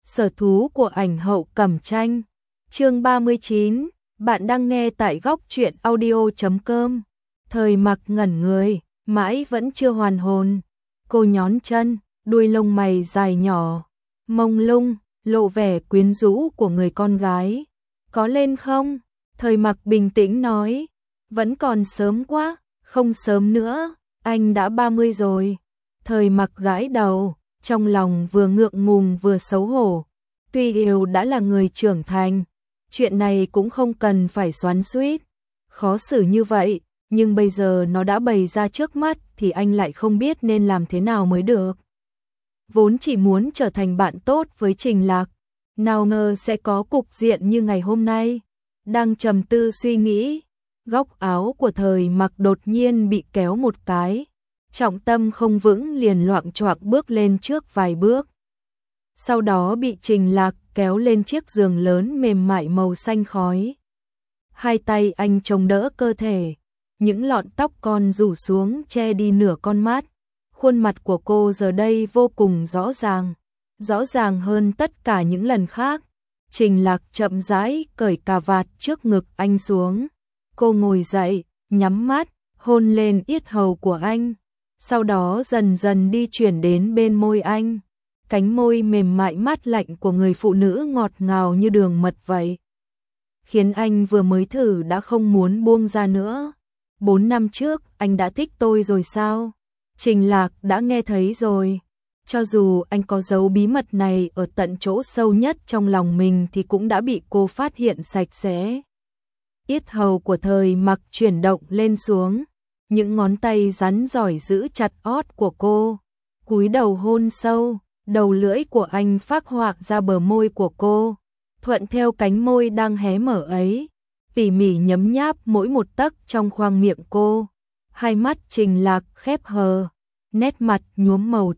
Sở thú của ảnh hậu Cẩm Tranh. Chương 39, bạn đang nghe tại góc truyện audio.com. Thời Mặc ngẩn người, mãi vẫn chưa hoàn hồn. Cô nhón chân, đuôi lông mày dài nhỏ, mông lung, lộ vẻ quyến rũ của người con gái. Có lên không? Thời Mặc bình tĩnh nói, vẫn còn sớm quá, không sớm nữa, anh đã 30 rồi. Thời Mặc gãi đầu, trong lòng vừa ngượng ngùng vừa xấu hổ. Tuy yêu đã là người trưởng thành, chuyện này cũng không cần phải xoắn xuýt, khó xử như vậy, nhưng bây giờ nó đã bày ra trước mắt thì anh lại không biết nên làm thế nào mới được. Vốn chỉ muốn trở thành bạn tốt với Trình Lạc, nào ngờ sẽ có cục diện như ngày hôm nay. Đang trầm tư suy nghĩ, góc áo của Thời Mặc đột nhiên bị kéo một cái, trọng tâm không vững liền loạng choạng bước lên trước vài bước. Sau đó bị Trình Lạc kéo lên chiếc giường lớn mềm mại màu xanh khói. Hai tay anh chống đỡ cơ thể, những lọn tóc con rủ xuống che đi nửa con mắt. Khuôn mặt của cô giờ đây vô cùng rõ ràng hơn tất cả những lần khác. Trình Lạc chậm rãi cởi cà vạt trước ngực anh xuống. Cô ngồi dậy, nhắm mắt, hôn lên yết hầu của anh. Sau đó dần dần đi chuyển đến bên môi anh. Cánh môi mềm mại mát lạnh của người phụ nữ ngọt ngào như đường mật vậy, khiến anh vừa mới thử đã không muốn buông ra nữa. 4 năm trước, anh đã thích tôi rồi sao? Trình Lạc đã nghe thấy rồi. Cho dù anh có giấu bí mật này ở tận chỗ sâu nhất trong lòng mình thì cũng đã bị cô phát hiện sạch sẽ. Yết hầu của Thời Mặc chuyển động lên xuống, những ngón tay rắn giỏi giữ chặt ót của cô, cúi đầu hôn sâu. Đầu lưỡi của anh phác họa ra bờ môi của cô, thuận theo cánh môi đang hé mở ấy, tỉ mỉ nhấm nháp mỗi một tấc trong khoang miệng cô. Hai mắt Trình Lạc khép hờ, nét mặt nhuốm màu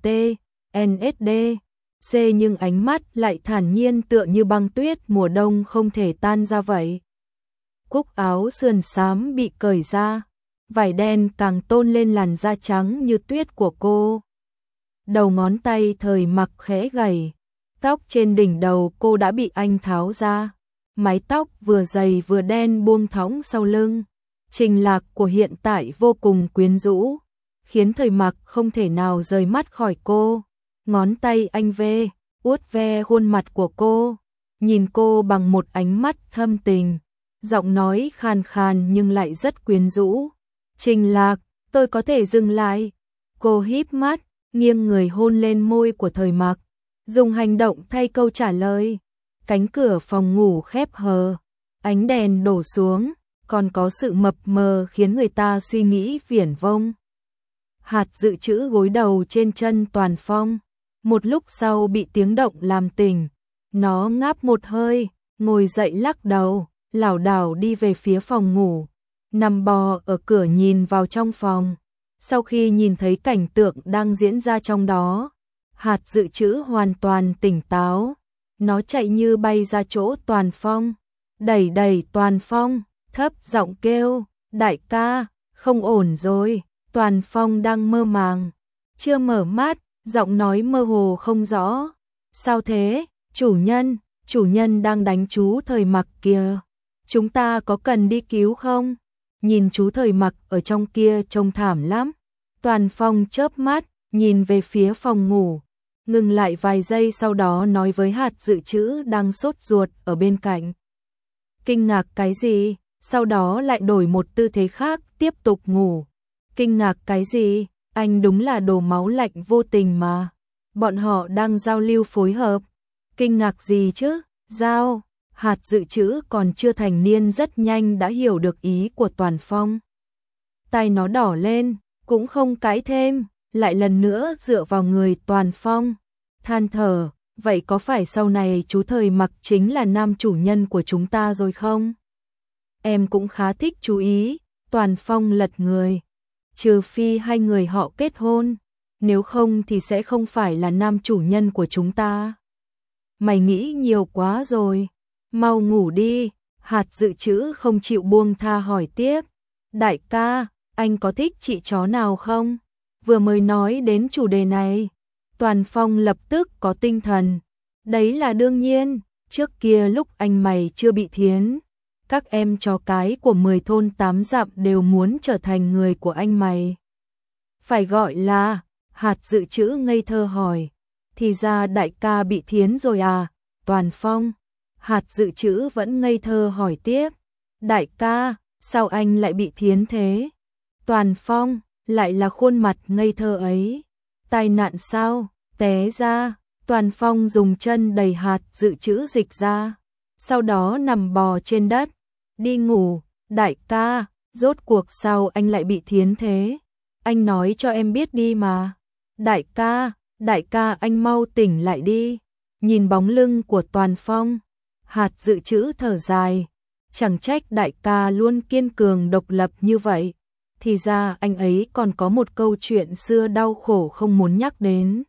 TNSD, C nhưng ánh mắt lại thản nhiên tựa như băng tuyết mùa đông không thể tan ra vậy. Cúc áo sườn xám bị cởi ra, vải đen càng tôn lên làn da trắng như tuyết của cô. Đầu ngón tay Thời Mặc khẽ gảy, tóc trên đỉnh đầu cô đã bị anh tháo ra, mái tóc vừa dày vừa đen buông thõng sau lưng. Trình Lạc của hiện tại vô cùng quyến rũ, khiến Thời Mặc không thể nào rời mắt khỏi cô. Ngón tay anh vuốt ve khuôn mặt của cô, nhìn cô bằng một ánh mắt thâm tình, giọng nói khàn khàn nhưng lại rất quyến rũ. Trình Lạc, tôi có thể dừng lại. Cô híp mắt, nghiêng người hôn lên môi của Thời Mặc, dùng hành động thay câu trả lời. Cánh cửa phòng ngủ khép hờ, ánh đèn đổ xuống, còn có sự mập mờ khiến người ta suy nghĩ viển vông. Hạt dự trữ gối đầu trên chân Toàn Phong, một lúc sau bị tiếng động làm tỉnh. Nó ngáp một hơi, ngồi dậy lắc đầu, lảo đảo đi về phía phòng ngủ, nằm bò ở cửa nhìn vào trong phòng. Sau khi nhìn thấy cảnh tượng đang diễn ra trong đó, hạt dự trữ hoàn toàn tỉnh táo. Nó chạy như bay ra chỗ Toàn Phong, đẩy Toàn Phong, thấp giọng kêu, đại ca, không ổn rồi. Toàn Phong đang mơ màng, chưa mở mắt, giọng nói mơ hồ không rõ. Sao thế, chủ nhân đang đánh chú Thời Mặc kìa, chúng ta có cần đi cứu không? Nhìn chú Thời Mặc ở trong kia trông thảm lắm. Toàn Phong chớp mắt, nhìn về phía phòng ngủ, ngừng lại vài giây sau đó nói với hạt dự trữ đang sốt ruột ở bên cạnh. Kinh ngạc cái gì? Sau đó lại đổi một tư thế khác, tiếp tục ngủ. Kinh ngạc cái gì? Anh đúng là đồ máu lạnh vô tình mà. Bọn họ đang giao lưu phối hợp. Kinh ngạc gì chứ? Hạt dự trữ còn chưa thành niên rất nhanh đã hiểu được ý của Toàn Phong. Tai nó đỏ lên, cũng không cãi thêm, lại lần nữa dựa vào người Toàn Phong, than thở, vậy có phải sau này chú Thời Mặc chính là nam chủ nhân của chúng ta rồi không? Em cũng khá thích chú ý. Toàn Phong lật người, trừ phi hai người họ kết hôn, nếu không thì sẽ không phải là nam chủ nhân của chúng ta. Mày nghĩ nhiều quá rồi, mau ngủ đi. Hạt dự trữ không chịu buông tha hỏi tiếp, đại ca, anh có thích chị chó nào không? Vừa mới nói đến chủ đề này, Toàn Phong lập tức có tinh thần, Đấy là đương nhiên, trước kia lúc anh mày chưa bị thiến, các em chó cái của 10 thôn 8 dặm đều muốn trở thành người của anh mày. Phải gọi là, hạt dự trữ ngây thơ hỏi, thì ra đại ca bị thiến rồi à, Toàn Phong. Hạt dự trữ vẫn ngây thơ hỏi tiếp, đại ca, sao anh lại bị thiến thế? Toàn Phong, lại là khuôn mặt ngây thơ ấy. Tai nạn sao, té ra, Toàn Phong dùng chân đẩy hạt dự trữ dịch ra, sau đó nằm bò trên đất, đi ngủ, đại ca, rốt cuộc sao anh lại bị thiến thế? Anh nói cho em biết đi mà. Đại ca anh mau tỉnh lại đi. Nhìn bóng lưng của Toàn Phong, hạt dự trữ thở dài, chẳng trách đại ca luôn kiên cường độc lập như vậy, thì ra anh ấy còn có một câu chuyện xưa đau khổ không muốn nhắc đến.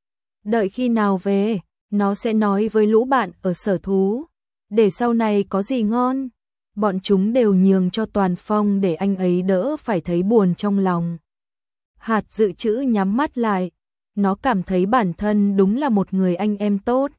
Đợi khi nào về, nó sẽ nói với lũ bạn ở sở thú, để sau này có gì ngon, bọn chúng đều nhường cho Toàn Phong để anh ấy đỡ phải thấy buồn trong lòng. Hạt dự trữ nhắm mắt lại, nó cảm thấy bản thân đúng là một người anh em tốt.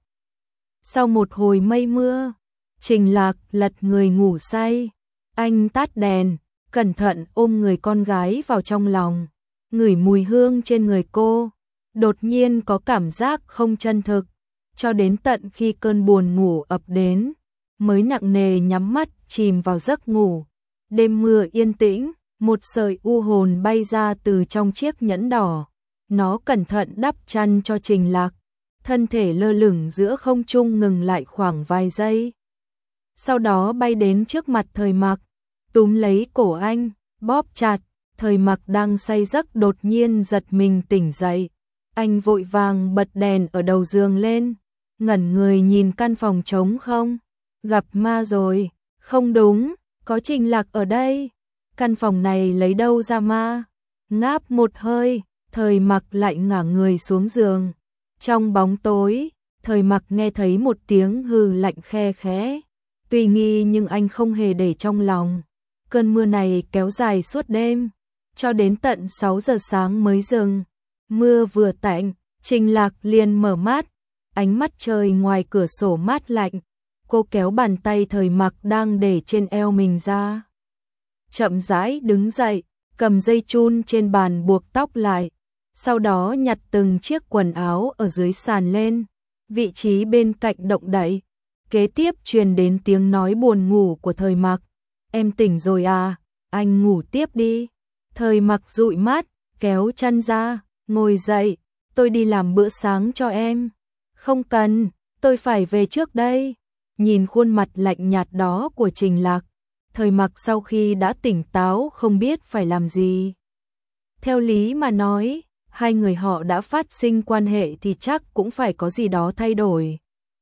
Sau một hồi mây mưa, Trình Lạc lật người ngủ say, anh tắt đèn, cẩn thận ôm người con gái vào trong lòng, ngửi mùi hương trên người cô, đột nhiên có cảm giác không chân thực, cho đến tận khi cơn buồn ngủ ập đến, mới nặng nề nhắm mắt chìm vào giấc ngủ. Đêm mưa yên tĩnh, một sợi u hồn bay ra từ trong chiếc nhẫn đỏ, nó cẩn thận đắp chăn cho Trình Lạc, thân thể lơ lửng giữa không trung ngừng lại khoảng vài giây. Sau đó bay đến trước mặt Thời Mặc, túm lấy cổ anh, bóp chặt. Thời Mặc đang say giấc đột nhiên giật mình tỉnh dậy. Anh vội vàng bật đèn ở đầu giường lên, ngẩn người nhìn căn phòng trống không. Gặp ma rồi, không đúng, có Trình Lạc ở đây. Căn phòng này lấy đâu ra ma? Ngáp một hơi, Thời Mặc lại ngả người xuống giường. Trong bóng tối, Thời Mặc nghe thấy một tiếng hừ lạnh khe khẽ. Tuy nghi nhưng anh không hề để trong lòng. Cơn mưa này kéo dài suốt đêm, cho đến tận 6 giờ sáng mới dừng. Mưa vừa tạnh, Trình Lạc liền mở mắt, ánh mắt trời ngoài cửa sổ mát lạnh. Cô kéo bàn tay Thời Mặc đang để trên eo mình ra. Chậm rãi đứng dậy, cầm dây chun trên bàn buộc tóc lại. Sau đó nhặt từng chiếc quần áo ở dưới sàn lên, vị trí bên cạnh động đậy. Kế tiếp truyền đến tiếng nói buồn ngủ của Thời Mặc. Em tỉnh rồi à, anh ngủ tiếp đi. Thời Mặc dụi mắt, kéo chăn ra, ngồi dậy, tôi đi làm bữa sáng cho em. Không cần, tôi phải về trước đây. Nhìn khuôn mặt lạnh nhạt đó của Trình Lạc, Thời Mặc sau khi đã tỉnh táo không biết phải làm gì. Theo lý mà nói, hai người họ đã phát sinh quan hệ thì chắc cũng phải có gì đó thay đổi.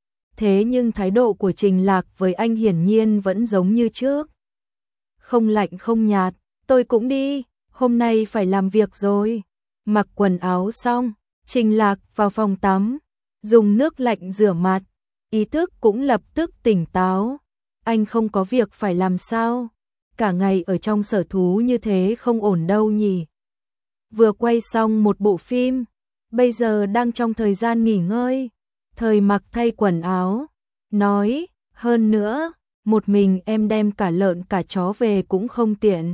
Thế nhưng thái độ của Trình Lạc với anh hiển nhiên vẫn giống như trước. Không lạnh không nhạt, tôi cũng đi, hôm nay phải làm việc rồi. Mặc quần áo xong, Trình Lạc vào phòng tắm, dùng nước lạnh rửa mặt, ý thức cũng lập tức tỉnh táo. Anh không có việc phải làm sao? Cả ngày ở trong sở thú như thế không ổn đâu nhỉ. Vừa quay xong một bộ phim, bây giờ đang trong thời gian nghỉ ngơi. Thời Mặc thay quần áo, nói, hơn nữa, một mình em đem cả lợn cả chó về cũng không tiện.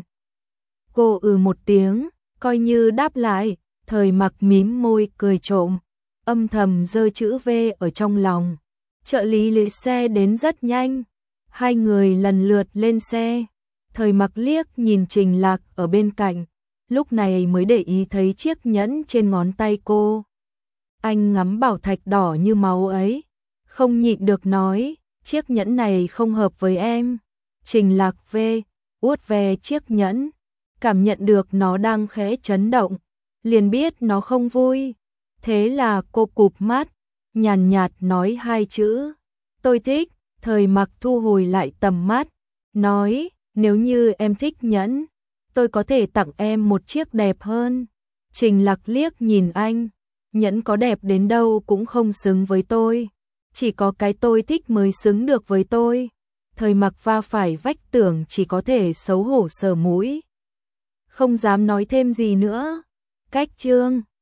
Cô một tiếng, coi như đáp lại. Thời Mặc mím môi cười trộm, âm thầm giơ chữ V ở trong lòng. Trợ lý lái xe đến rất nhanh, hai người lần lượt lên xe. Thời Mặc liếc nhìn Trình Lạc ở bên cạnh, lúc này mới để ý thấy chiếc nhẫn trên ngón tay cô. Anh ngắm bảo thạch đỏ như máu ấy, không nhịn được nói, chiếc nhẫn này không hợp với em. Trình Lạc vuốt ve chiếc nhẫn, cảm nhận được nó đang khẽ chấn động, liền biết nó không vui. Thế là cô cụp mắt, nhàn nhạt nói hai chữ, tôi thích. Thời Mặc thu hồi lại tầm mắt, nói, nếu như em thích nhẫn, tôi có thể tặng em một chiếc đẹp hơn. Trình Lạc liếc nhìn anh, nhẫn có đẹp đến đâu cũng không xứng với tôi, chỉ có cái tôi thích mới xứng được với tôi. Thời Mặc va phải vách tường chỉ có thể xấu hổ sờ mũi, không dám nói thêm gì nữa. Cách chương